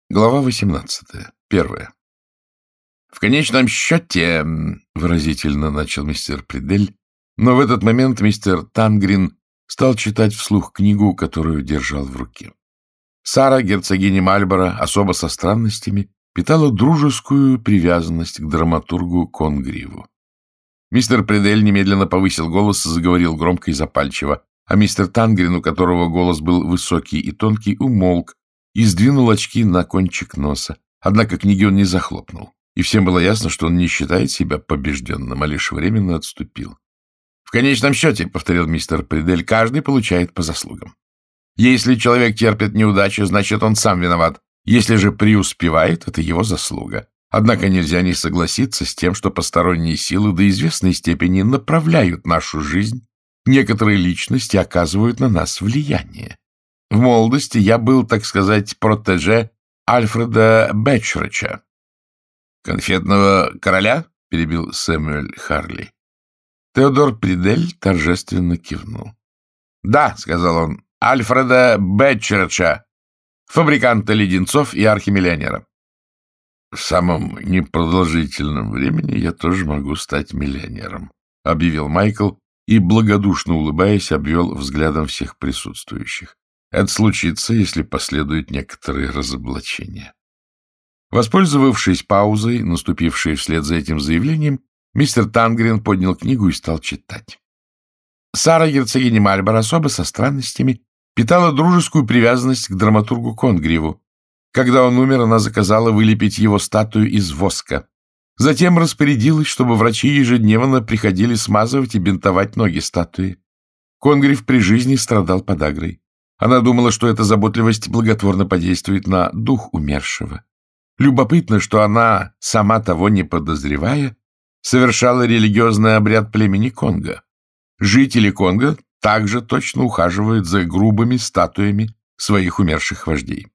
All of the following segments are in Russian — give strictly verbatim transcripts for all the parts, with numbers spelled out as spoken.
Глава восемнадцатая. Первая. «В конечном счете, — выразительно начал мистер Придель, но в этот момент мистер Тангрин стал читать вслух книгу, которую держал в руке. Сара, герцогиня Мальборо, особо со странностями, питала дружескую привязанность к драматургу Конгриву. Мистер Придель немедленно повысил голос и заговорил громко и запальчиво, а мистер Тангрин, у которого голос был высокий и тонкий, умолк и сдвинул очки на кончик носа. Однако книги он не захлопнул, и всем было ясно, что он не считает себя побежденным, а лишь временно отступил. «В конечном счете, — повторил мистер Придель, — каждый получает по заслугам. Если человек терпит неудачу, значит, он сам виноват. Если же преуспевает, это его заслуга. Однако нельзя не согласиться с тем, что посторонние силы до известной степени направляют нашу жизнь. Некоторые личности оказывают на нас влияние. В молодости я был, так сказать, протеже Альфреда Бетчерича. «Конфетного короля?» — перебил Сэмюэль Харли. Теодор Придель торжественно кивнул. «Да, — сказал он, — Альфреда Бетчерича, фабриканта леденцов и архимиллионера». «В самом непродолжительном времени я тоже могу стать миллионером», — объявил Майкл и, благодушно улыбаясь, обвел взглядом всех присутствующих. «Это случится, если последуют некоторые разоблачения». Воспользовавшись паузой, наступившей вслед за этим заявлением, мистер Тангрин поднял книгу и стал читать. Сара, герцогиня Мальборо, особо со странностями, питала дружескую привязанность к драматургу Конгриву. Когда он умер, она заказала вылепить его статую из воска. Затем распорядилась, чтобы врачи ежедневно приходили смазывать и бинтовать ноги статуи. Конгрив при жизни страдал подагрой. Она думала, что эта заботливость благотворно подействует на дух умершего. Любопытно, что она, сама того не подозревая, совершала религиозный обряд племени Конго. Жители Конго также точно ухаживают за грубыми статуями своих умерших вождей.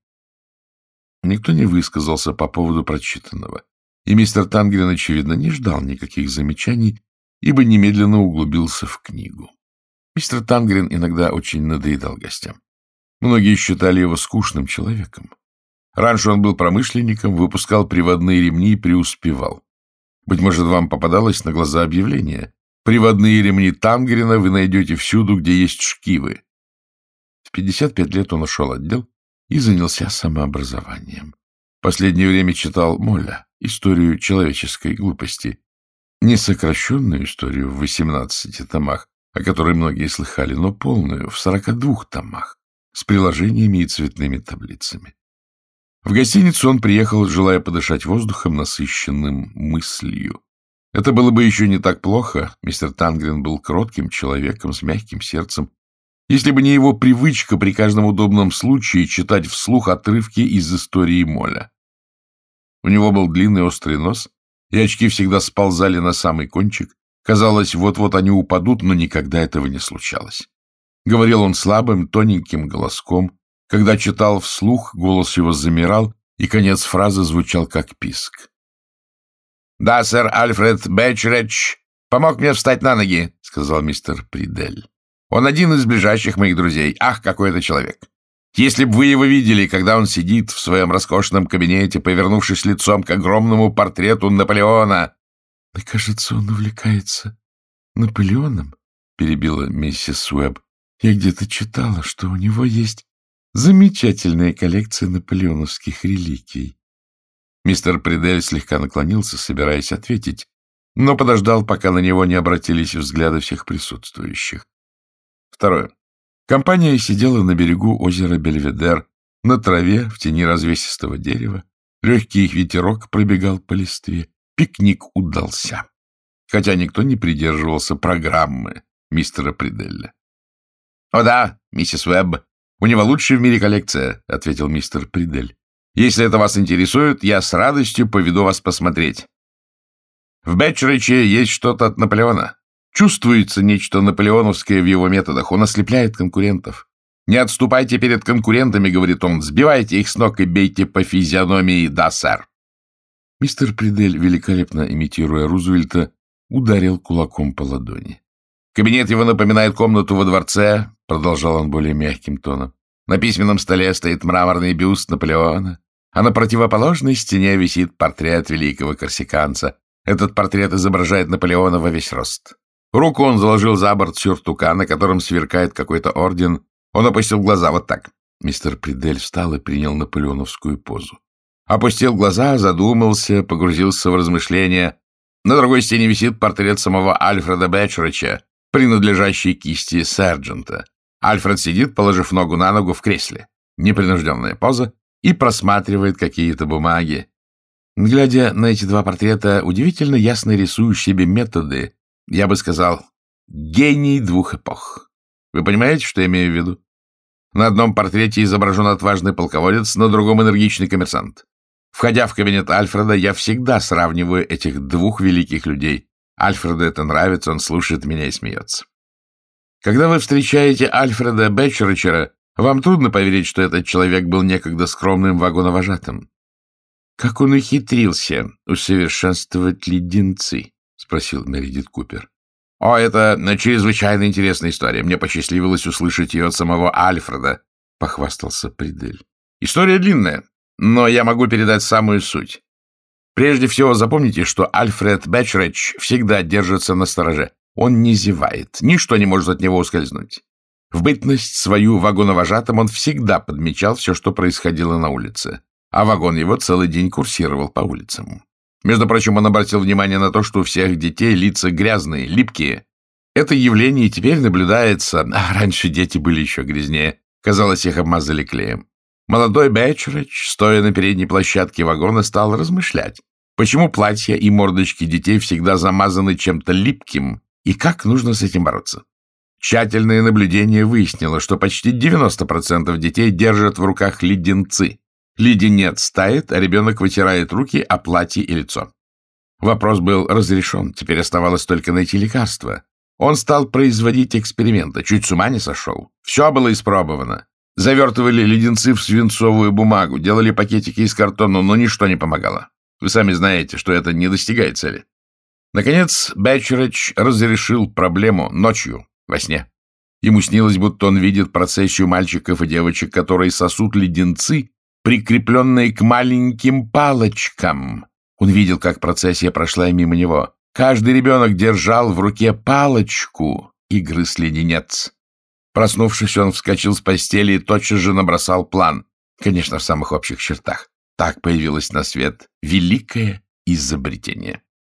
Никто не высказался по поводу прочитанного, и мистер Тангрин, очевидно, не ждал никаких замечаний, ибо немедленно углубился в книгу. Мистер Тангрин иногда очень надоедал гостям. Многие считали его скучным человеком. Раньше он был промышленником, выпускал приводные ремни и преуспевал. Быть может, вам попадалось на глаза объявление: «Приводные ремни Тангрина вы найдете всюду, где есть шкивы». В пятьдесят пять лет он ушел от дел и занялся самообразованием. В последнее время читал Молля, историю человеческой глупости. Не сокращенную историю в восемнадцати томах, о которой многие слыхали, но полную, в сорока двух томах, с приложениями и цветными таблицами. В гостиницу он приехал, желая подышать воздухом, насыщенным мыслью. Это было бы еще не так плохо, мистер Тангрин был кротким человеком с мягким сердцем, если бы не его привычка при каждом удобном случае читать вслух отрывки из истории Молля. У него был длинный острый нос, и очки всегда сползали на самый кончик. Казалось, вот-вот они упадут, но никогда этого не случалось. Говорил он слабым, тоненьким голоском. Когда читал вслух, голос его замирал, и конец фразы звучал как писк. «Да, сэр Альфред Бетчерич помог мне встать на ноги», — сказал мистер Придель. «Он один из ближайших моих друзей. Ах, какой это человек! Если бы вы его видели, когда он сидит в своем роскошном кабинете, повернувшись лицом к огромному портрету Наполеона...» — Мне кажется, он увлекается Наполеоном, — перебила миссис Уэбб. — Я где-то читала, что у него есть замечательная коллекция наполеоновских реликвий. Мистер Придель слегка наклонился, собираясь ответить, но подождал, пока на него не обратились взгляды всех присутствующих. Второе. Компания сидела на берегу озера Бельведер, на траве, в тени развесистого дерева. Легкий ветерок пробегал по листве. Пикник удался, хотя никто не придерживался программы мистера Приделля. — О да, миссис Уэбб, у него лучшая в мире коллекция, — ответил мистер Придель. — Если это вас интересует, я с радостью поведу вас посмотреть. В Бетчериче есть что-то от Наполеона. Чувствуется нечто наполеоновское в его методах. Он ослепляет конкурентов. «Не отступайте перед конкурентами, — говорит он, — сбивайте их с ног и бейте по физиономии, да, сэр». Мистер Придель, великолепно имитируя Рузвельта, ударил кулаком по ладони. «Кабинет его напоминает комнату во дворце», — продолжал он более мягким тоном. «На письменном столе стоит мраморный бюст Наполеона. а на противоположной стене висит портрет великого корсиканца. Этот портрет изображает Наполеона во весь рост. Руку он заложил за борт сюртука, на котором сверкает какой-то орден. Он опустил глаза вот так. Мистер Придель встал и принял наполеоновскую позу. Опустил глаза, задумался, погрузился в размышления. На другой стене висит портрет самого Альфреда Бэчерича, принадлежащий кисти сержанта. Альфред сидит, положив ногу на ногу в кресле. Непринужденная поза, и просматривает какие-то бумаги. Глядя на эти два портрета, удивительно ясно рисуешь себе методы, я бы сказал, гений двух эпох. Вы понимаете, что я имею в виду? На одном портрете изображен отважный полководец, на другом энергичный коммерсант. Входя в кабинет Альфреда, я всегда сравниваю этих двух великих людей. Альфреду это нравится, он слушает меня и смеется. Когда вы встречаете Альфреда Бэчерича, вам трудно поверить, что этот человек был некогда скромным вагоновожатым. — Как он ухитрился усовершенствовать леденцы? — спросил Мередит Купер. — О, это чрезвычайно интересная история. Мне посчастливилось услышать ее от самого Альфреда, — похвастался Придель. — История длинная, но я могу передать самую суть. Прежде всего, запомните, что Альфред Бэчерич всегда держится настороже. Он не зевает, ничто не может от него ускользнуть. В бытность свою вагоновожатым он всегда подмечал все, что происходило на улице, а вагон его целый день курсировал по улицам. Между прочим, он обратил внимание на то, что у всех детей лица грязные, липкие. Это явление теперь наблюдается, а раньше дети были еще грязнее, казалось, их обмазали клеем. Молодой Бэчерич, стоя на передней площадке вагона, стал размышлять, почему платья и мордочки детей всегда замазаны чем-то липким, и как нужно с этим бороться. Тщательное наблюдение выяснило, что почти девяносто процентов детей держат в руках леденцы. Леденец тает, а ребенок вытирает руки о платье и лицо. Вопрос был разрешен, теперь оставалось только найти лекарство. Он стал производить эксперименты, чуть с ума не сошел. Все было испробовано. Завертывали леденцы в свинцовую бумагу, делали пакетики из картона, но ничто не помогало. Вы сами знаете, что это не достигает цели. Наконец, Бэчерич разрешил проблему ночью, во сне. Ему снилось, будто он видит процессию мальчиков и девочек, которые сосут леденцы, прикрепленные к маленьким палочкам. Он видел, как процессия прошла мимо него. Каждый ребенок держал в руке палочку и грыз леденец. Проснувшись, он вскочил с постели и тотчас же набросал план. Конечно, в самых общих чертах. Так появилось на свет великое изобретение.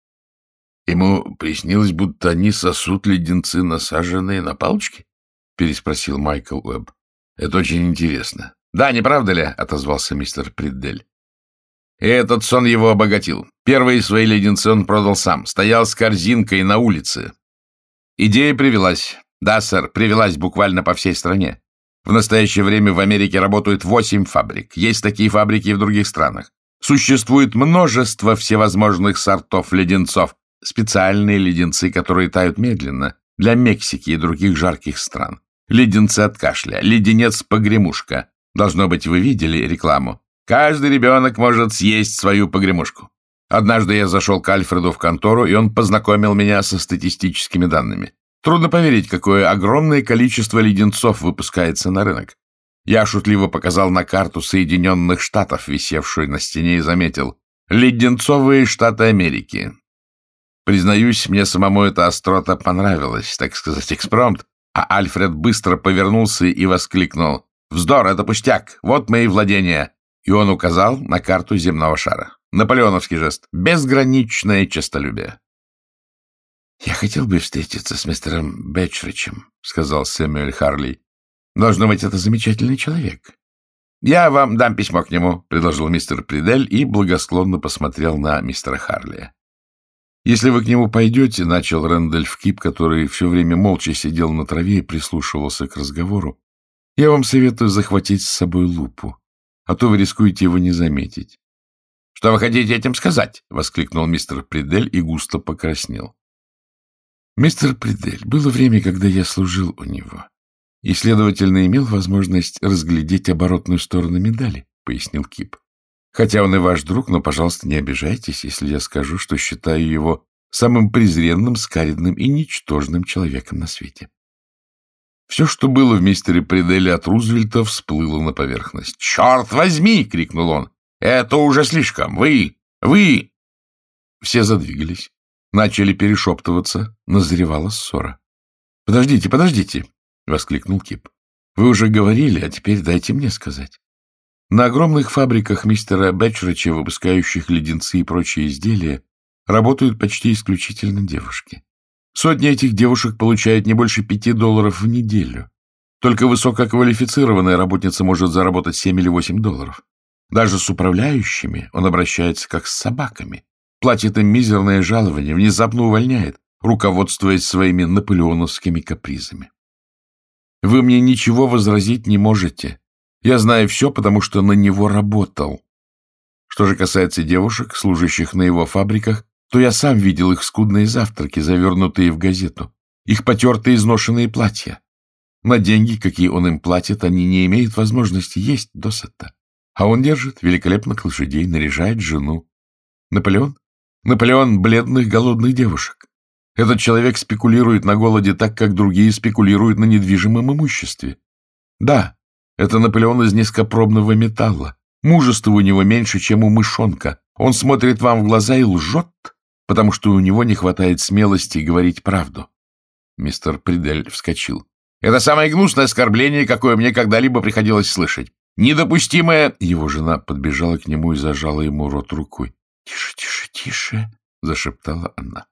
Ему приснилось, будто они сосут леденцы, насаженные на палочки? — переспросил Майкл Уэбб. — Это очень интересно. — Да, не правда ли? — отозвался мистер Придель. И этот сон его обогатил. Первые свои леденцы он продал сам. Стоял с корзинкой на улице. Идея привелась. Да, сэр, привелась буквально по всей стране. В настоящее время в Америке работают восемь фабрик. Есть такие фабрики и в других странах. Существует множество всевозможных сортов леденцов. Специальные леденцы, которые тают медленно, для Мексики и других жарких стран. Леденцы от кашля, леденец-погремушка. Должно быть, вы видели рекламу. Каждый ребенок может съесть свою погремушку. Однажды я зашел к Альфреду в контору, и он познакомил меня со статистическими данными. Трудно поверить, какое огромное количество леденцов выпускается на рынок. Я шутливо показал на карту Соединенных Штатов, висевшую на стене, и заметил: леденцовые штаты Америки. Признаюсь, мне самому эта острота понравилась, так сказать, экспромт, а Альфред быстро повернулся и воскликнул: «Вздор, это пустяк, вот мои владения!» И он указал на карту земного шара. Наполеоновский жест. Безграничное честолюбие. «Я хотел бы встретиться с мистером Бэчеричем», — сказал Сэмюэль Харли. «Должно быть, это замечательный человек». «Я вам дам письмо к нему», — предложил мистер Придель и благосклонно посмотрел на мистера Харли. «Если вы к нему пойдете», — начал Рэндольф Кип, который все время молча сидел на траве и прислушивался к разговору, «я вам советую захватить с собой лупу, а то вы рискуете его не заметить». «Что вы хотите этим сказать?» — воскликнул мистер Придель и густо покраснел. «Мистер Придель, было время, когда я служил у него, и, следовательно, имел возможность разглядеть оборотную сторону медали», — пояснил Кип. «Хотя он и ваш друг, но, пожалуйста, не обижайтесь, если я скажу, что считаю его самым презренным, скаредным и ничтожным человеком на свете». Все, что было в мистере Приделе от Рузвельта, всплыло на поверхность. «Черт возьми!» — крикнул он. Это уже слишком! Вы! Вы!» Все задвигались, начали перешептываться, назревала ссора. «Подождите, подождите!» — воскликнул Кип. «Вы уже говорили, а теперь дайте мне сказать. На огромных фабриках мистера Бетчерича, выпускающих леденцы и прочие изделия, работают почти исключительно девушки. Сотни этих девушек получают не больше пяти долларов в неделю. Только высококвалифицированная работница может заработать семь или восемь долларов. Даже с управляющими он обращается как с собаками, платит им мизерное жалование, внезапно увольняет, руководствуясь своими наполеоновскими капризами. Вы мне ничего возразить не можете. Я знаю все, потому что на него работал. Что же касается девушек, служащих на его фабриках, то я сам видел их скудные завтраки, завернутые в газету, их потертые изношенные платья. На деньги, какие он им платит, они не имеют возможности есть досыта. А он держит великолепных лошадей, наряжает жену. Наполеон? Наполеон бледных, голодных девушек. Этот человек спекулирует на голоде так, как другие спекулируют на недвижимом имуществе. Да, это Наполеон из низкопробного металла. Мужества у него меньше, чем у мышонка. Он смотрит вам в глаза и лжет, потому что у него не хватает смелости говорить правду. Мистер Придель вскочил. Это самое гнусное оскорбление, какое мне когда-либо приходилось слышать. Недопустимое... Его жена подбежала к нему и зажала ему рот рукой. — Тише, тише, тише, — зашептала она.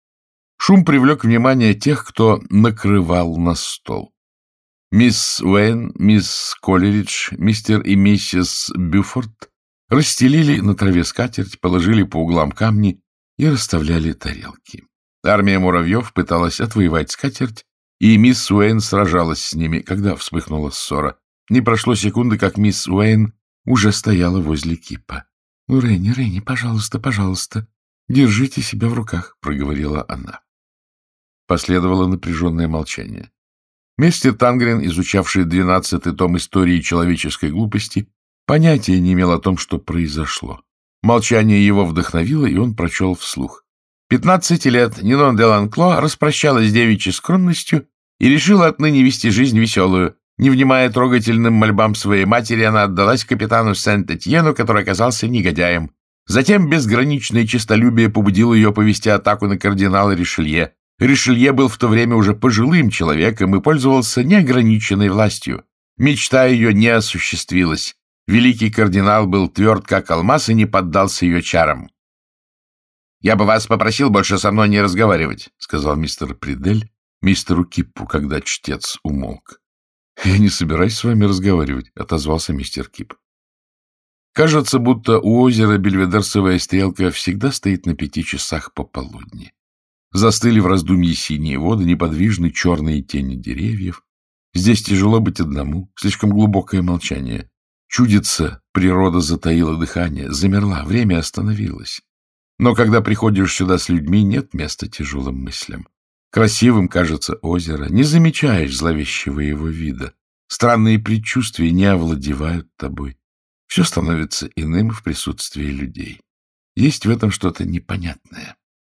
Шум привлек внимание тех, кто накрывал на стол. Мисс Уэйн, мисс Колеридж, мистер и миссис Бюфорд расстелили на траве скатерть, положили по углам камни и расставляли тарелки. Армия муравьев пыталась отвоевать скатерть, и мисс Уэйн сражалась с ними, когда вспыхнула ссора. Не прошло секунды, как мисс Уэйн уже стояла возле Кипа. — Ну, Ренни, Ренни, пожалуйста, пожалуйста, держите себя в руках, — проговорила она. Последовало напряженное молчание. Мистер Тангрен, изучавший двенадцатый том истории человеческой глупости, понятия не имел о том, что произошло. Молчание его вдохновило, и он прочел вслух. Пятнадцати лет Нинон де Ланкло распрощалась с девичьей скромностью и решила отныне вести жизнь веселую. Не внимая трогательным мольбам своей матери, она отдалась капитану Сент-Этьену, который оказался негодяем. Затем безграничное честолюбие побудило ее повести атаку на кардинала Ришелье. Ришелье был в то время уже пожилым человеком и пользовался неограниченной властью. Мечта ее не осуществилась. Великий кардинал был тверд, как алмаз, и не поддался ее чарам. — Я бы вас попросил больше со мной не разговаривать, — сказал мистер Придель мистеру Кипу, когда чтец умолк. — Я не собираюсь с вами разговаривать, — отозвался мистер Кип. Кажется, будто у озера Бельведерсовая стрелка всегда стоит на пяти часах пополудни. Застыли в раздумье синие воды, неподвижны черные тени деревьев. Здесь тяжело быть одному, слишком глубокое молчание. Чудится, природа затаила дыхание, замерла, время остановилось. Но когда приходишь сюда с людьми, нет места тяжелым мыслям. Красивым кажется озеро, не замечаешь зловещего его вида. Странные предчувствия не овладевают тобой. Все становится иным в присутствии людей. Есть в этом что-то непонятное.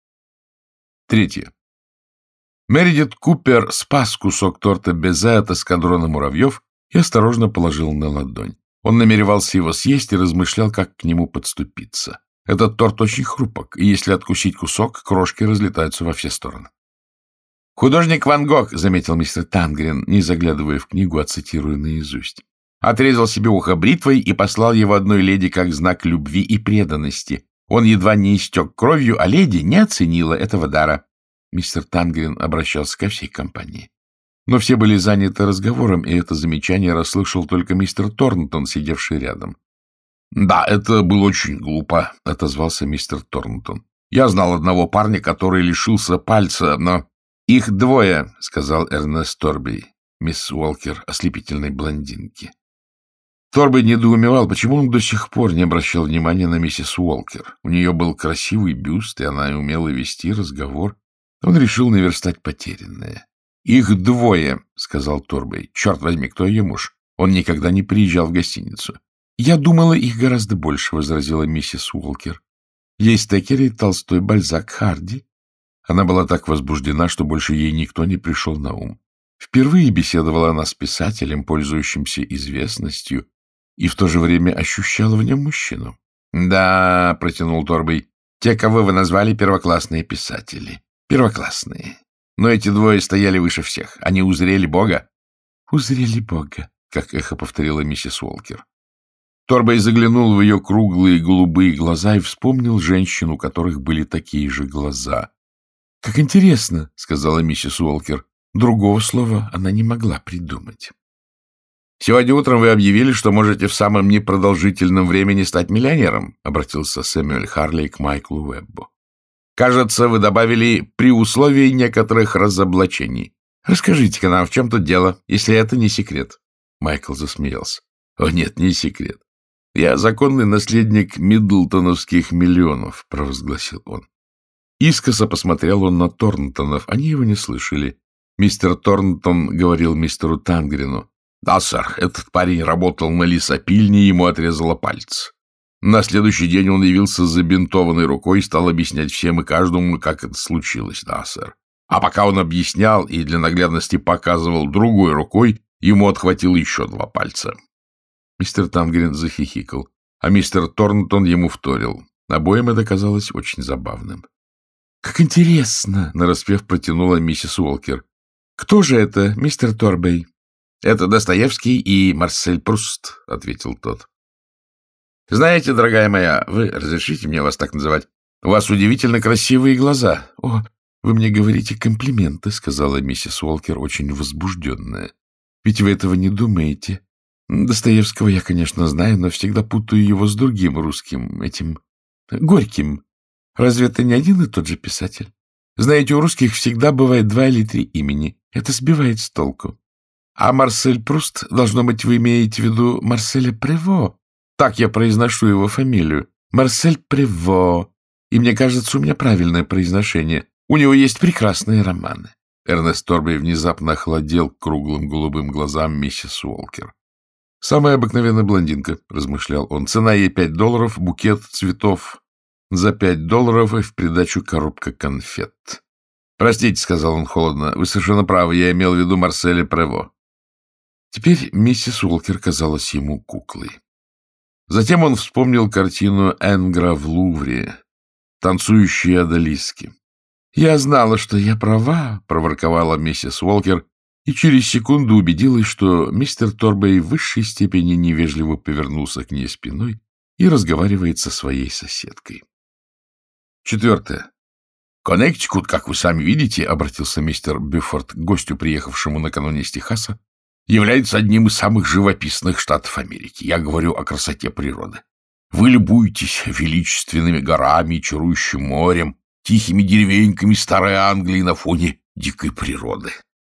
Третье. Мередит Купер спас кусок торта Безе от эскадрона муравьев и осторожно положил на ладонь. Он намеревался его съесть и размышлял, как к нему подступиться. Этот торт очень хрупок, и если откусить кусок, крошки разлетаются во все стороны. «Художник Ван Гог», — заметил мистер Тангрен, не заглядывая в книгу, а цитируя наизусть, отрезал себе ухо бритвой и послал его одной леди как знак любви и преданности. Он едва не истек кровью, а леди не оценила этого дара. Мистер Тангрен обращался ко всей компании. Но все были заняты разговором, и это замечание расслышал только мистер Торнтон, сидевший рядом. — Да, это было очень глупо, — отозвался мистер Торнтон. — Я знал одного парня, который лишился пальца, но... — Их двое, — сказал Эрнест Торби, мисс Уолкер, ослепительной блондинки. Торби недоумевал, почему он до сих пор не обращал внимания на миссис Уолкер. У нее был красивый бюст, и она умела вести разговор. Он решил наверстать потерянное. — Их двое, — сказал Торби. — Черт возьми, кто ее муж? Он никогда не приезжал в гостиницу. — Я думала, их гораздо больше, — возразила миссис Уолкер. — Есть Теккери, Толстой, Бальзак, Харди. Она была так возбуждена, что больше ей никто не пришел на ум. Впервые беседовала она с писателем, пользующимся известностью, и в то же время ощущала в нем мужчину. — Да, — протянул Торбей, — те, кого вы назвали, первоклассные писатели. Первоклассные. Но эти двое стояли выше всех. Они узрели Бога. — Узрели Бога, — как эхо повторила миссис Уолкер. Торбей заглянул в ее круглые голубые глаза и вспомнил женщин, у которых были такие же глаза. — Как интересно, — сказала миссис Уолкер. Другого слова она не могла придумать. — Сегодня утром вы объявили, что можете в самом непродолжительном времени стать миллионером, — обратился Сэмюэль Харли к Майклу Уэббу. — Кажется, вы добавили «при условии некоторых разоблачений». Расскажите-ка нам, в чем тут дело, если это не секрет. Майкл засмеялся. — О, нет, не секрет. Я законный наследник миддлтоновских миллионов, — провозгласил он. Искоса посмотрел он на Торнтонов, они его не слышали. Мистер Торнтон говорил мистеру Тангрину: — Да, сэр, этот парень работал на лесопильне, и ему отрезало палец. На следующий день он явился с забинтованной рукой и стал объяснять всем и каждому, как это случилось. Да, сэр. А пока он объяснял и для наглядности показывал другой рукой, ему отхватило еще два пальца. Мистер Тангрин захихикал, а мистер Торнтон ему вторил. Обоим это казалось очень забавным. — Как интересно! — нараспев протянула миссис Уолкер. — Кто же это, мистер Торбей? — Это Достоевский и Марсель Пруст, — ответил тот. — Знаете, дорогая моя, вы разрешите мне вас так называть? У вас удивительно красивые глаза. — О, вы мне говорите комплименты, — сказала миссис Уолкер, очень возбужденная. — Ведь вы этого не думаете. Достоевского я, конечно, знаю, но всегда путаю его с другим русским, этим Горьким. Разве это не один и тот же писатель? Знаете, у русских всегда бывает два или три имени. Это сбивает с толку. А Марсель Пруст, должно быть, вы имеете в виду Марселя Прево. Так я произношу его фамилию. Марсель Прево. И мне кажется, у меня правильное произношение. У него есть прекрасные романы. Эрнест Торбей внезапно охладел к круглым голубым глазам миссис Уолкер. «Самая обыкновенная блондинка», — размышлял он. «Цена ей пять долларов, букет цветов за пять долларов и в придачу коробка конфет». «Простите», — сказал он холодно, — «вы совершенно правы, я имел в виду Марселя Прево». Теперь миссис Уолкер казалась ему куклой. Затем он вспомнил картину Энгра в Лувре «Танцующие одолиски». «Я знала, что я права», — проворковала миссис Уолкер, и через секунду убедилась, что мистер Торбей в высшей степени невежливо повернулся к ней спиной и разговаривает со своей соседкой. Четвертое. «Коннектикут, как вы сами видите, — обратился мистер Бюфорд к гостю, приехавшему накануне из Техаса, — является одним из самых живописных штатов Америки. Я говорю о красоте природы. Вы любуетесь величественными горами и чарующим морем, тихими деревеньками старой Англии на фоне дикой природы».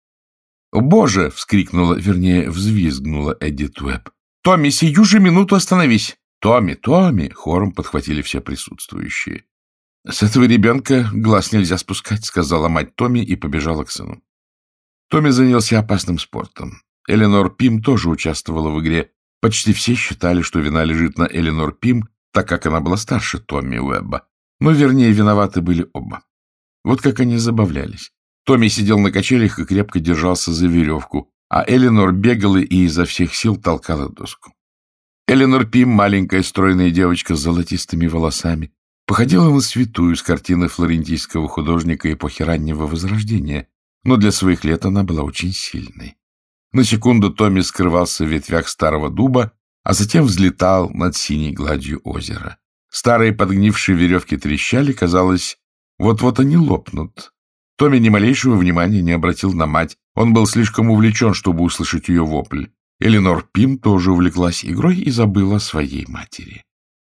«О, Боже!» — вскрикнула, вернее, взвизгнула Эдит Уэбб. «Томми, сию же минуту остановись!» «Томми, Томми!» — хором подхватили все присутствующие. «С этого ребенка глаз нельзя спускать», — сказала мать Томми и побежала к сыну. Томми занялся опасным спортом. Эленор Пим тоже участвовала в игре. Почти все считали, что вина лежит на Эленор Пим, так как она была старше Томми Уэбба. Но, вернее, виноваты были оба. Вот как они забавлялись. Томми сидел на качелях и крепко держался за веревку, а Эленор бегала и изо всех сил толкала доску. Эленор Пим, маленькая стройная девочка с золотистыми волосами, походила на святую с картины флорентийского художника эпохи раннего Возрождения, но для своих лет она была очень сильной. На секунду Томми скрывался в ветвях старого дуба, а затем взлетал над синей гладью озера. Старые подгнившие веревки трещали, казалось, вот-вот они лопнут. Томми ни малейшего внимания не обратил на мать. Он был слишком увлечен, чтобы услышать ее вопль. Эленор Пим тоже увлеклась игрой и забыла о своей матери.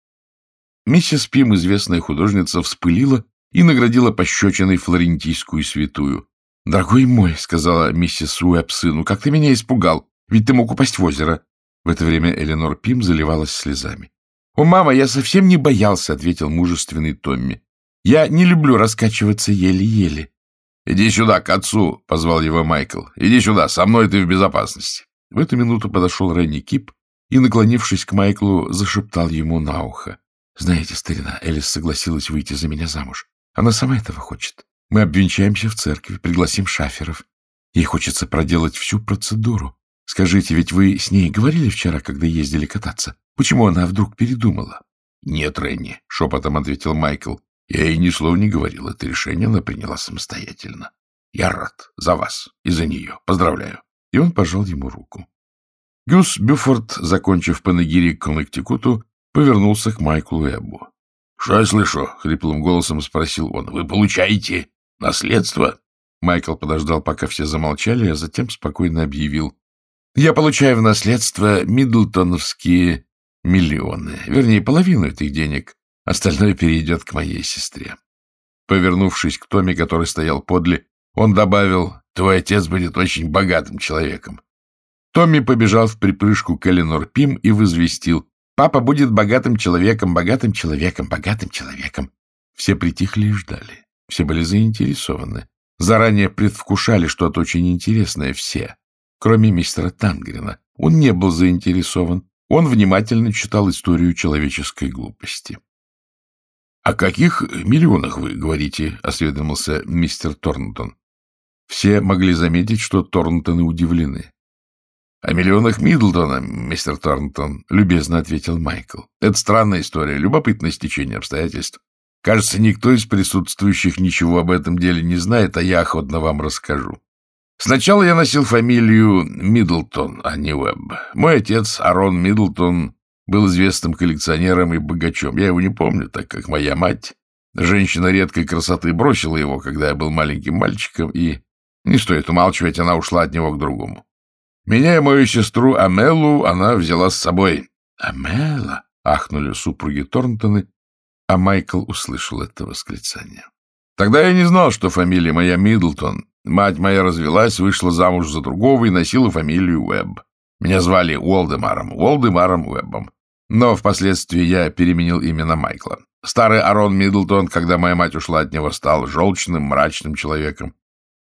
Миссис Пим, известная художница, вспылила и наградила пощечиной флорентийскую святую. — Дорогой мой, — сказала миссис Уэбб сыну, — как ты меня испугал, ведь ты мог упасть в озеро. В это время Эленор Пим заливалась слезами. — О, мама, я совсем не боялся, — ответил мужественный Томми. — Я не люблю раскачиваться еле-еле. — Иди сюда, к отцу, — позвал его Майкл. — Иди сюда, со мной ты в безопасности. В эту минуту подошел Ренни Кип и, наклонившись к Майклу, зашептал ему на ухо. — Знаете, старина, Элис согласилась выйти за меня замуж. Она сама этого хочет. Мы обвенчаемся в церкви, пригласим шаферов. Ей хочется проделать всю процедуру. Скажите, ведь вы с ней говорили вчера, когда ездили кататься? Почему она вдруг передумала? — Нет, Ренни, — шепотом ответил Майкл. — Я ей ни слова не говорил. Это решение она приняла самостоятельно. Я рад за вас и за нее. Поздравляю. И он пожал ему руку. Гюс Бюфорд, закончив панегирик Коннектикуту, повернулся к Майклу Эббу. — Что я слышу? — хриплым голосом спросил он. — Вы получаете наследство? Майкл подождал, пока все замолчали, а затем спокойно объявил. — Я получаю в наследство миддлтоновские миллионы. Вернее, половину этих денег. Остальное перейдет к моей сестре. Повернувшись к Томми, который стоял подле, он добавил: «Твой отец будет очень богатым человеком». Томми побежал в припрыжку к Эленор Пим и возвестил: «Папа будет богатым человеком, богатым человеком, богатым человеком». Все притихли и ждали. Все были заинтересованы. Заранее предвкушали что-то очень интересное все, кроме мистера Тангрина. Он не был заинтересован. Он внимательно читал историю человеческой глупости. — О каких миллионах вы говорите? — осведомился мистер Торнтон. Все могли заметить, что Торнтоны удивлены. — О миллионах Миддлтона, мистер Торнтон, — любезно ответил Майкл. — Это странная история, любопытное стечение обстоятельств. Кажется, никто из присутствующих ничего об этом деле не знает, а я охотно вам расскажу. Сначала я носил фамилию Миддлтон, а не Уэбб. Мой отец, Арон Миддлтон, был известным коллекционером и богачом. Я его не помню, так как моя мать, женщина редкой красоты, бросила его, когда я был маленьким мальчиком, и не стоит умалчивать, она ушла от него к другому. Меня и мою сестру Амелу она взяла с собой. «Амела!» — ахнули супруги Торнтоны, а Майкл услышал это восклицание. Тогда я не знал, что фамилия моя Миддлтон. Мать моя развелась, вышла замуж за другого и носила фамилию Уэбб. Меня звали Уолдемаром, Уолдемаром Уэббом. Но впоследствии я переменил имя на Майкла. Старый Арон Миддлтон, когда моя мать ушла от него, стал желчным, мрачным человеком.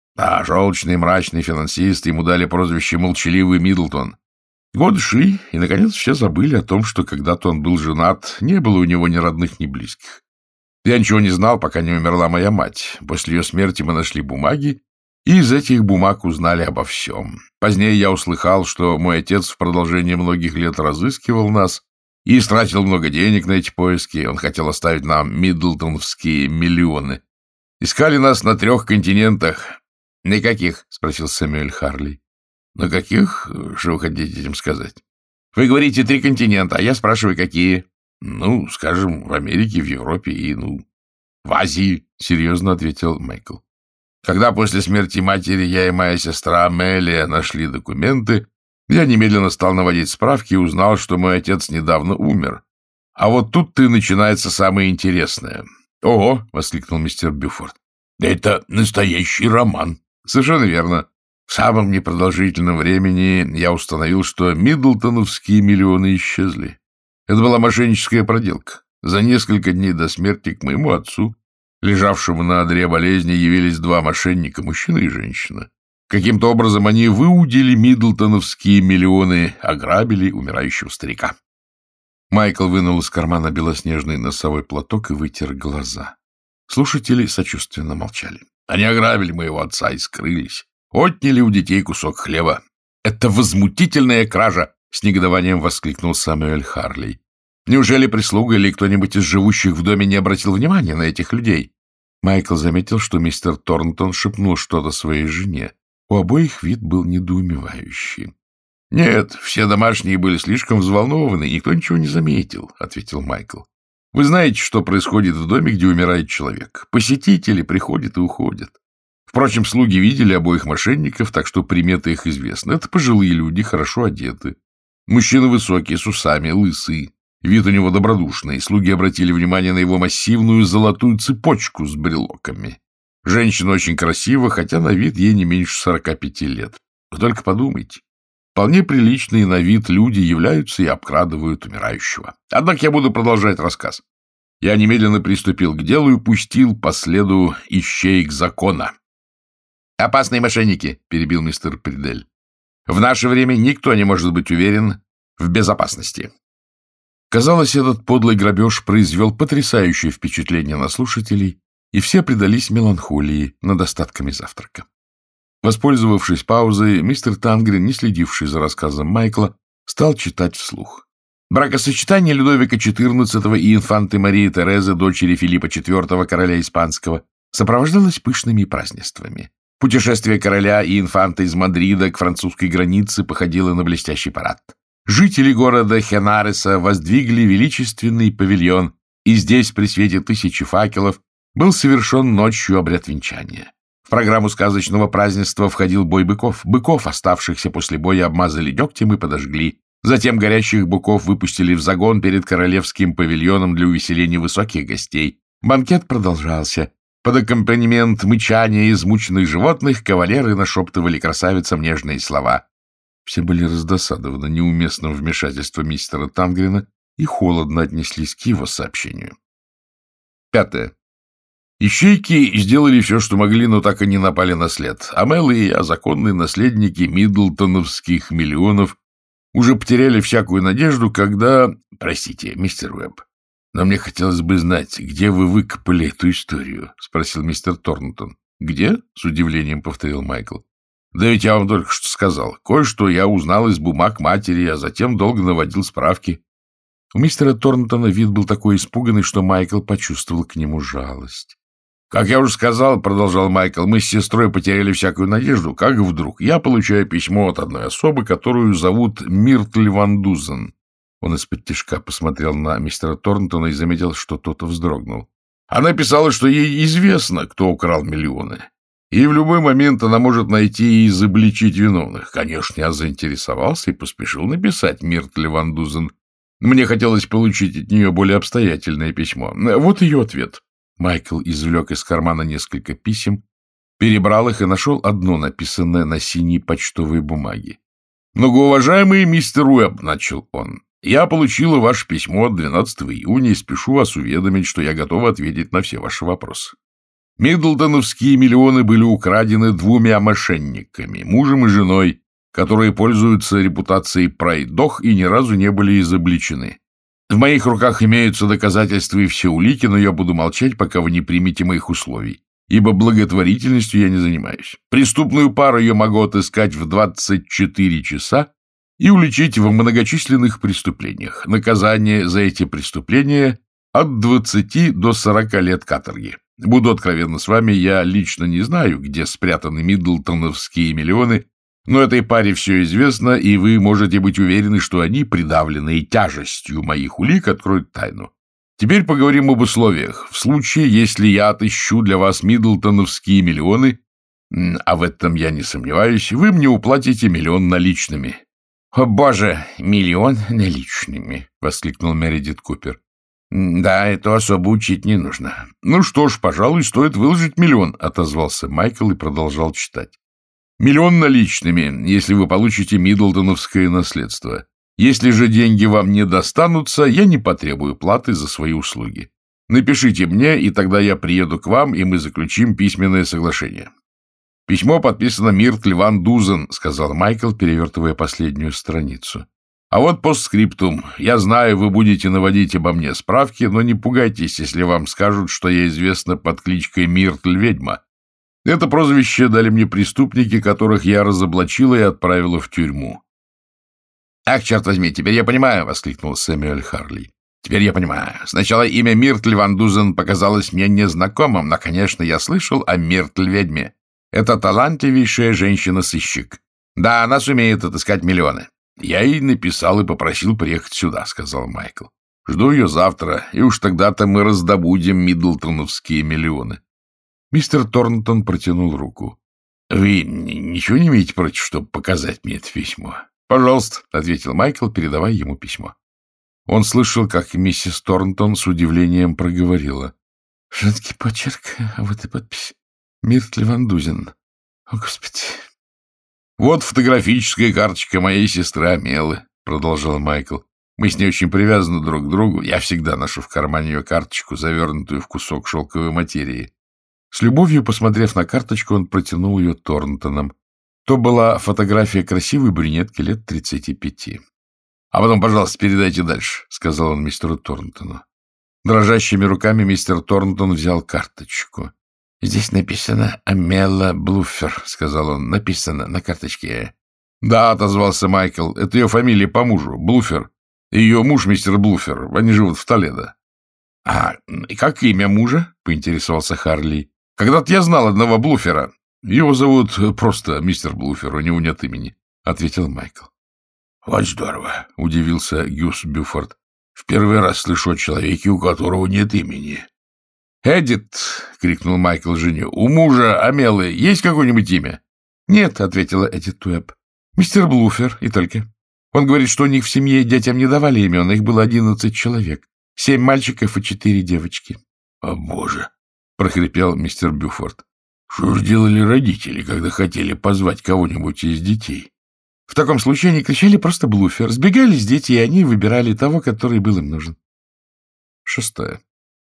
А желчный, мрачный финансист, ему дали прозвище «Молчаливый Миддлтон». Годы шли, и, наконец, все забыли о том, что когда-то он был женат, не было у него ни родных, ни близких. Я ничего не знал, пока не умерла моя мать. После ее смерти мы нашли бумаги, и из этих бумаг узнали обо всем. Позднее я услыхал, что мой отец в продолжении многих лет разыскивал нас и истратил много денег на эти поиски. Он хотел оставить нам миддлтоновские миллионы. Искали нас на трех континентах. — На каких? — спросил Сэмюэль Харли. — На каких? Что вы хотите этим сказать? — Вы говорите три континента, а я спрашиваю, какие? — Ну, скажем, в Америке, в Европе и, ну, в Азии, — серьезно ответил Майкл. Когда после смерти матери я и моя сестра Амелия нашли документы, я немедленно стал наводить справки и узнал, что мой отец недавно умер. А вот тут-то и начинается самое интересное. — Ого! — воскликнул мистер Бюфорд. — Это настоящий роман. — Совершенно верно. В самом непродолжительном времени я установил, что миддлтоновские миллионы исчезли. Это была мошенническая проделка. За несколько дней до смерти к моему отцу, лежавшему на одре болезни, явились два мошенника, мужчина и женщина. Каким-то образом они выудили миддлтоновские миллионы, ограбили умирающего старика. Майкл вынул из кармана белоснежный носовой платок и вытер глаза. Слушатели сочувственно молчали. Они ограбили моего отца и скрылись. Отняли у детей кусок хлеба. Это возмутительная кража! — с негодованием воскликнул Сэмюэль Харли. Неужели прислуга или кто-нибудь из живущих в доме не обратил внимания на этих людей? Майкл заметил, что мистер Торнтон шепнул что-то своей жене. У обоих вид был недоумевающий. — Нет, все домашние были слишком взволнованы, никто ничего не заметил, — ответил Майкл. — Вы знаете, что происходит в доме, где умирает человек. Посетители приходят и уходят. Впрочем, слуги видели обоих мошенников, так что приметы их известны. Это пожилые люди, хорошо одеты. Мужчина высокий, с усами, лысый. Вид у него добродушный. Слуги обратили внимание на его массивную золотую цепочку с брелоками. Женщина очень красива, хотя на вид ей не меньше сорока пяти лет. Вы только подумайте. Вполне приличные на вид люди являются и обкрадывают умирающего. Однако я буду продолжать рассказ. Я немедленно приступил к делу и пустил по следу ищеек закона. «Опасные мошенники», — перебил мистер Придель. «В наше время никто не может быть уверен в безопасности». Казалось, этот подлый грабеж произвел потрясающее впечатление на слушателей, и все предались меланхолии над остатками завтрака. Воспользовавшись паузой, мистер Тангрин, не следивший за рассказом Майкла, стал читать вслух. Бракосочетание Людовика четырнадцатого и инфанты Марии Терезы, дочери Филиппа четвёртого, короля испанского, сопровождалось пышными празднествами. Путешествие короля и инфанта из Мадрида к французской границе походило на блестящий парад. Жители города Хенареса воздвигли величественный павильон, и здесь при свете тысячи факелов был совершен ночью обряд венчания. В программу сказочного празднества входил бой быков. Быков, оставшихся после боя, обмазали дегтем и подожгли. Затем горящих быков выпустили в загон перед королевским павильоном для увеселения высоких гостей. Банкет продолжался. Под аккомпанемент мычания измученных животных кавалеры нашептывали красавицам нежные слова. Все были раздосадованы неуместным вмешательством мистера Тангрена и холодно отнеслись к его сообщению. Пятое. Ищейки сделали все, что могли, но так и не напали на след. Амел и я, законные наследники миддлтоновских миллионов, уже потеряли всякую надежду, когда... Простите, мистер Уэбб, но мне хотелось бы знать, где вы выкопали эту историю, — спросил мистер Торнтон. — Где? — с удивлением повторил Майкл. — Да ведь я вам только что сказал. Кое-что я узнал из бумаг матери, а затем долго наводил справки. У мистера Торнтона вид был такой испуганный, что Майкл почувствовал к нему жалость. — Как я уже сказал, — продолжал Майкл, — мы с сестрой потеряли всякую надежду, как вдруг я получаю письмо от одной особы, которую зовут Миртль Ван Дузен. Он из-под тишка посмотрел на мистера Торнтона и заметил, что тот вздрогнул. Она писала, что ей известно, кто украл миллионы, и в любой момент она может найти и изобличить виновных. Конечно, я заинтересовался и поспешил написать Миртль Ван Дузен. Мне хотелось получить от нее более обстоятельное письмо. Вот ее ответ. Майкл извлек из кармана несколько писем, перебрал их и нашел одно, написанное на синей почтовой бумаге. «Многоуважаемый мистер Уэбб», — начал он, — «я получила ваше письмо от двенадцатого июня и спешу вас уведомить, что я готов ответить на все ваши вопросы. Миддлтоновские миллионы были украдены двумя мошенниками, мужем и женой, которые пользуются репутацией пройдох и ни разу не были изобличены. В моих руках имеются доказательства и все улики, но я буду молчать, пока вы не примете моих условий, ибо благотворительностью я не занимаюсь. Преступную пару я могу отыскать в двадцать четыре часа и уличить в многочисленных преступлениях. Наказание за эти преступления от двадцати до сорока лет каторги. Буду откровенна с вами, я лично не знаю, где спрятаны миддлтоновские миллионы, но этой паре все известно, и вы можете быть уверены, что они, придавленные тяжестью моих улик, откроют тайну. Теперь поговорим об условиях. В случае, если я отыщу для вас миддлтоновские миллионы, а в этом я не сомневаюсь, вы мне уплатите миллион наличными. — О, боже, миллион наличными! — воскликнул Мередит Купер. — Да, это особо учить не нужно. — Ну что ж, пожалуй, стоит выложить миллион, — отозвался Майкл и продолжал читать. Миллион наличными, если вы получите миддлтоновское наследство. Если же деньги вам не достанутся, я не потребую платы за свои услуги. Напишите мне, и тогда я приеду к вам, и мы заключим письменное соглашение. Письмо подписано Миртль Ван Дузен, — сказал Майкл, перевертывая последнюю страницу. А вот постскриптум. Я знаю, вы будете наводить обо мне справки, но не пугайтесь, если вам скажут, что я известна под кличкой Миртль-ведьма. Это прозвище дали мне преступники, которых я разоблачила и отправила в тюрьму. — Ах, черт возьми, теперь я понимаю, — воскликнул Сэмюэль Харли. — Теперь я понимаю. Сначала имя Миртль Ван Дузен показалось мне незнакомым, но, конечно, я слышал о Миртль-ведьме. Это талантливейшая женщина-сыщик. Да, она сумеет отыскать миллионы. Я ей написал и попросил приехать сюда, — сказал Майкл. Жду ее завтра, и уж тогда-то мы раздобудем миддлтоновские миллионы. Мистер Торнтон протянул руку. — Вы ничего не имеете против, чтобы показать мне это письмо? — Пожалуйста, — ответил Майкл, передавая ему письмо. Он слышал, как миссис Торнтон с удивлением проговорила. — Женский почерк, а вот и подпись. Миртль Ван Дузен. О, Господи! — Вот фотографическая карточка моей сестры Амелы, — продолжал Майкл. Мы с ней очень привязаны друг к другу. Я всегда ношу в кармане ее карточку, завернутую в кусок шелковой материи. С любовью, посмотрев на карточку, он протянул ее Торнтонам. То была фотография красивой брюнетки лет тридцати пяти. — А потом, пожалуйста, передайте дальше, — сказал он мистеру Торнтону. Дрожащими руками мистер Торнтон взял карточку. — Здесь написано «Амела Блуффер», — сказал он. — Написано на карточке. — Да, — отозвался Майкл, — это ее фамилия по мужу, Блуффер. Ее муж, мистер Блуфер. Они живут в Толедо. — А как имя мужа? — поинтересовался Харли. — Когда-то я знал одного Блуфера. Его зовут просто мистер Блуфер, у него нет имени, — ответил Майкл. — Вот здорово, — удивился Гюс Бюфорд. — В первый раз слышу о человеке, у которого нет имени. — Эдит, — крикнул Майкл жене, — у мужа Амелы есть какое-нибудь имя? — Нет, — ответила Эдит Уэбб. — Мистер Блуфер и только. Он говорит, что у них в семье детям не давали имен, их было одиннадцать человек. Семь мальчиков и четыре девочки. — О, боже! — прохрипел мистер Бюфорд. — Что же делали родители, когда хотели позвать кого-нибудь из детей? В таком случае они кричали просто Блуфер. Сбегались дети, и они выбирали того, который был им нужен. Шестое.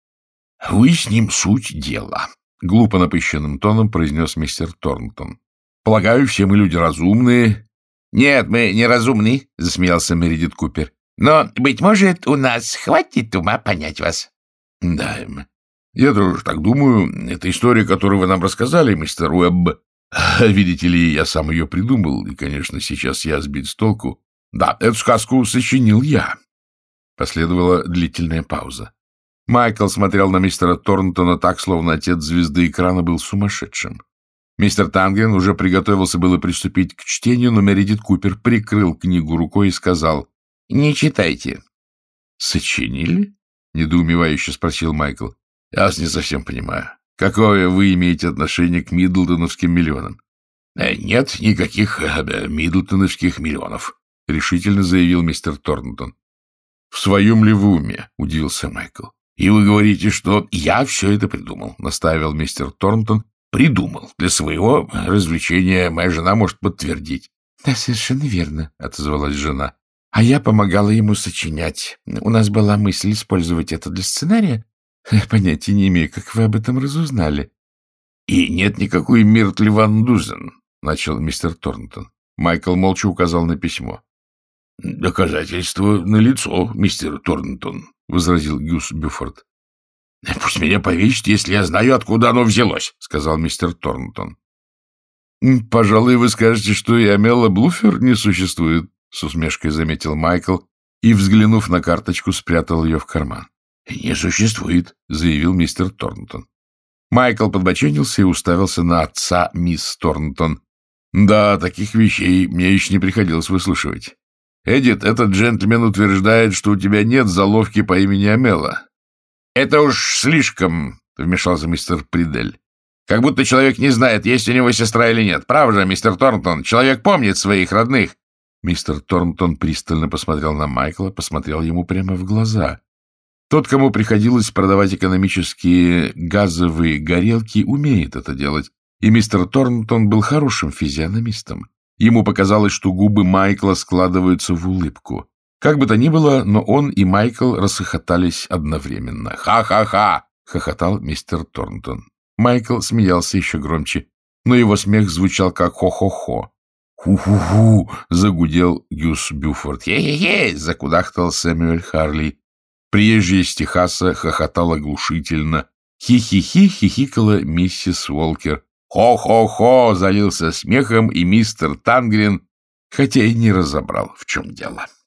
— Выясним суть дела, — глупо напыщенным тоном произнес мистер Торнтон. — Полагаю, все мы люди разумные. — Нет, мы не разумны, — засмеялся Мередит Купер. — Но, быть может, у нас хватит ума понять вас. — Да, я тоже так думаю. Это история, которую вы нам рассказали, мистер Уэбб. Видите ли, я сам ее придумал, и, конечно, сейчас я сбит с толку. Да, эту сказку сочинил я. Последовала длительная пауза. Майкл смотрел на мистера Торнтона так, словно отец звезды экрана был сумасшедшим. Мистер Тангрен уже приготовился было приступить к чтению, но Мередит Купер прикрыл книгу рукой и сказал: — Не читайте. — Сочинили? — недоумевающе спросил Майкл. — Я вас не совсем понимаю. Какое вы имеете отношение к миддлтоновским миллионам? — Нет никаких э, миддлтоновских миллионов, — решительно заявил мистер Торнтон. — В своем ли вы уме? — удивился Майкл. — И вы говорите, что я все это придумал, — наставил мистер Торнтон. — Придумал. Для своего развлечения моя жена может подтвердить. — Да, совершенно верно, — отозвалась жена. — А я помогала ему сочинять. У нас была мысль использовать это для сценария. Понятия не имею, как вы об этом разузнали. — И нет никакой Миртли ван Дузен, — начал мистер Торнтон. Майкл молча указал на письмо. — Доказательство налицо, мистер Торнтон, — возразил Гюс Бюфорд. — Пусть меня повесят, если я знаю, откуда оно взялось, — сказал мистер Торнтон. — Пожалуй, вы скажете, что и Амела Блуфер не существует, — с усмешкой заметил Майкл и, взглянув на карточку, спрятал ее в карман. — Не существует, — заявил мистер Торнтон. Майкл подбоченился и уставился на отца мисс Торнтон. — Да, таких вещей мне еще не приходилось выслушивать. Эдит, этот джентльмен утверждает, что у тебя нет заловки по имени Амела. — Это уж слишком, — вмешался мистер Придель. — Как будто человек не знает, есть у него сестра или нет. Правда же, мистер Торнтон, человек помнит своих родных. Мистер Торнтон пристально посмотрел на Майкла, посмотрел ему прямо в глаза. Тот, кому приходилось продавать экономические газовые горелки, умеет это делать, и мистер Торнтон был хорошим физиономистом. Ему показалось, что губы Майкла складываются в улыбку. Как бы то ни было, но он и Майкл расхохотались одновременно. «Ха-ха-ха!» — хохотал мистер Торнтон. Майкл смеялся еще громче, но его смех звучал как «хо-хо-хо». «Ху-ху-ху!» — загудел Гюс Бюфорд. «Хе-хе-хе!» — закудахтал Сэмюэль Харли. Приезжая из Техаса хохотал оглушительно. «Хи-хи-хи!» — хихикала миссис Уолкер. «Хо-хо-хо!» — залился смехом и мистер Тангрен, хотя и не разобрал, в чем дело.